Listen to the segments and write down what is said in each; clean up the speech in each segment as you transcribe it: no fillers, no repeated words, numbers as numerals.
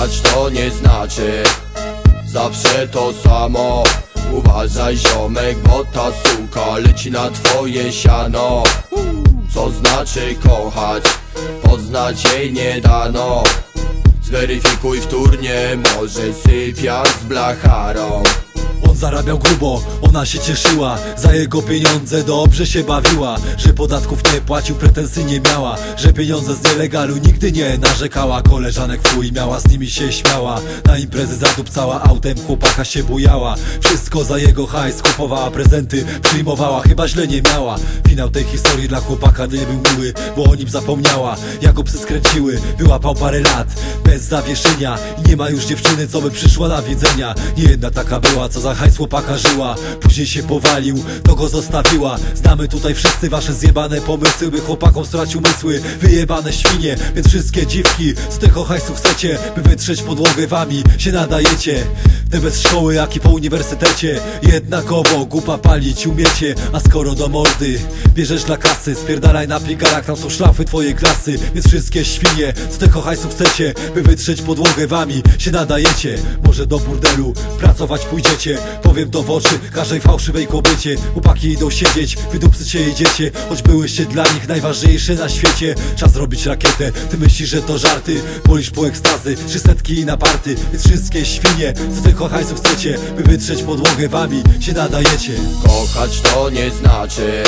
Kochać to nie znaczy zawsze to samo. Uważaj ziomek, bo ta suka leci na twoje siano. Co znaczy kochać? Poznać jej nie dano. Zweryfikuj wtórnie, może sypia z blacharą. On zarabiał grubo, ona się cieszyła, za jego pieniądze dobrze się bawiła, że podatków nie płacił, pretensji nie miała, że pieniądze z nielegalu nigdy nie narzekała. Koleżanek w chuj miała, z nimi się śmiała, na imprezy zadupcała, autem chłopaka się bujała. Wszystko za jego hajs, kupowała prezenty, przyjmowała, chyba źle nie miała. Finał tej historii dla chłopaka nie był miły, bo o nim zapomniała. Jak go psy skręciły, wyłapał parę lat bez zawieszenia i nie ma już dziewczyny, co by przyszła na widzenia. Nie jedna taka była, co za hajs chłopaka żyła, później się powalił, to go zostawiła. Znamy tutaj wszyscy wasze zjebane pomysły, by chłopakom stracił mysły. Wyjebane świnie, więc wszystkie dziwki z tego hajsu chcecie, by wytrzeć podłogę wami się nadajecie. Te bez szkoły, jak i po uniwersytecie, jednakowo głupa palić umiecie. A skoro do mordy bierzesz dla kasy, spierdalaj na pigarach, tam są szlafy twojej klasy. Więc wszystkie świnie z tego hajsu chcecie, by wytrzeć podłogę wami się nadajecie. Może do burdelu pracować pójdziecie, powiem to w oczy każdej fałszywej kobiecie. Chłopaki idą siedzieć, wydupcyć się idziecie, choć byłyście dla nich najważniejsze na świecie. Czas robić rakietę, ty myślisz, że to żarty, polisz po ekstazy, 300 i na party. Więc wszystkie świnie, co tylko hajsu chcecie, by wytrzeć podłogę wami się nadajecie. Kochać to nie znaczy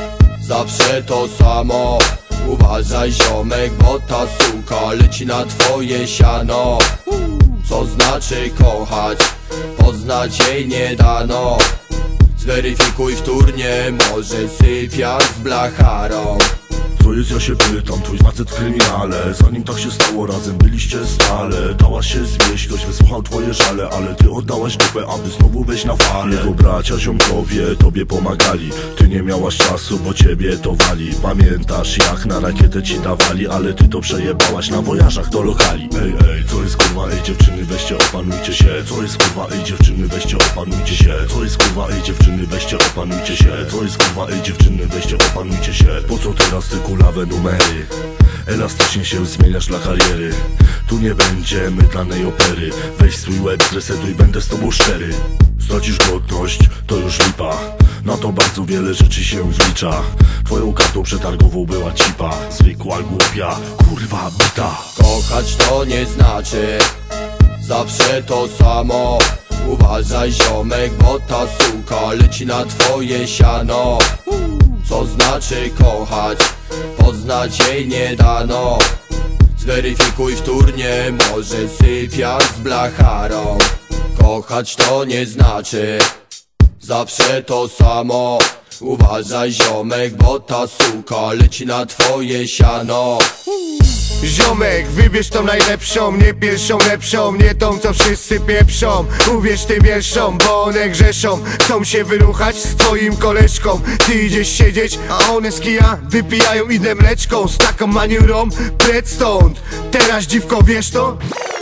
zawsze to samo. Uważaj ziomek, bo ta suka leci na twoje siano. Co znaczy kochać? Poznać jej nie dano. Zweryfikuj wtórnie, może sypia z blacharą. Co jest, ja się pytam, twój facet w kryminale. Zanim tak się stało, razem byliście stale. Dałaś się zwieść, ktoś wysłuchał twoje żale, ale ty oddałaś dupę, aby znowu wejść na falę. Jego bracia, ziomkowie tobie pomagali, ty nie miałaś czasu, bo ciebie to wali. Pamiętasz jak na rakietę ci dawali, ale ty to przejebałaś na wojażach do lokali. Ej, co jest kurwa, ej dziewczyny, weźcie opanujcie się. Co jest kurwa, ej dziewczyny, weźcie opanujcie się. Co jest kurwa, ej dziewczyny, weźcie opanujcie się. Co jest kurwa, ej dziewczyny, weźcie opanujcie się. Po co teraz ty kulawe numery? Elastycznie się zmieniasz dla kariery. Tu nie będzie mydlanej opery. Weź swój łeb, zresetuj, będę z tobą szczery. Stracisz godność, to już lipa. Na to bardzo wiele rzeczy się wlicza. Twoją kartą przetargową była cipa. Zwykła głupia, kurwa bita. Kochać to nie znaczy zawsze to samo. Uważaj ziomek, bo ta suka leci na twoje siano. Co znaczy kochać? Poznać jej nie dano. Zweryfikuj wtórnie, może sypia z blacharą. Kochać to nie znaczy zawsze to samo. Uważaj ziomek, bo ta suka leci na twoje siano. Ziomek, wybierz tą najlepszą, nie pierwszą lepszą, nie tą co wszyscy pieprzą. Uwierz tym wierszom, bo one grzeszą, chcą się wyruchać z twoim koleżką. Ty idziesz siedzieć, a one z kija wypijają inne mleczką. Z taką maniurą, precz stąd. Teraz dziwko, wiesz to?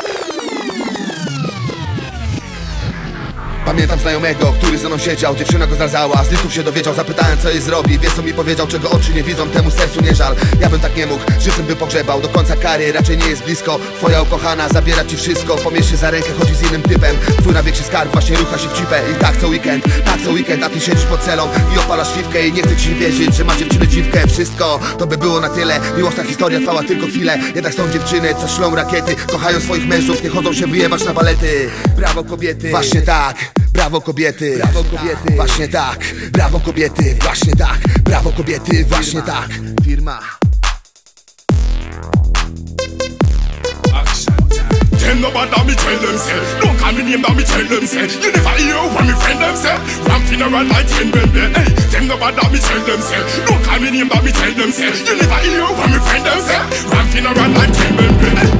Pamiętam znajomego, który ze mną siedział, dziewczyna go zdradzała, z listów się dowiedział, zapytałem co jej zrobi. Wiesz co mi powiedział, czego oczy nie widzą, temu sercu nie żal. Ja bym tak nie mógł, żywcem by pogrzebał, do końca kary raczej nie jest blisko. Twoja ukochana zabiera ci wszystko, pomierz się za rękę, chodzi z innym typem. Twój nawiek skarb właśnie rucha się w cipę. I tak co weekend, a ty siedzisz pod celą i opalasz fiwkę. I nie chcę ci wierzyć, że masz dziewczynę dziwkę. Wszystko to by było na tyle, miłosna historia trwała tylko chwilę. Jednak są dziewczyny, co szlą rakiety, kochają swoich mężów, nie chodzą się wyjebać na balety. Brawo kobiety, właśnie tak. Brawo kobiety, właśnie tak. Brawo kobiety, właśnie tak. Brawo kobiety, właśnie tak. Firma. Tell nobody me tell them say. Don't call me name, that me tell them say. You never hear what me friend them say. One funeral like 10 baby. Hey, tell nobody me tell them say. Don't call me name, that me tell them say. You never hear what me friend them say. One funeral like 10 baby. Hey.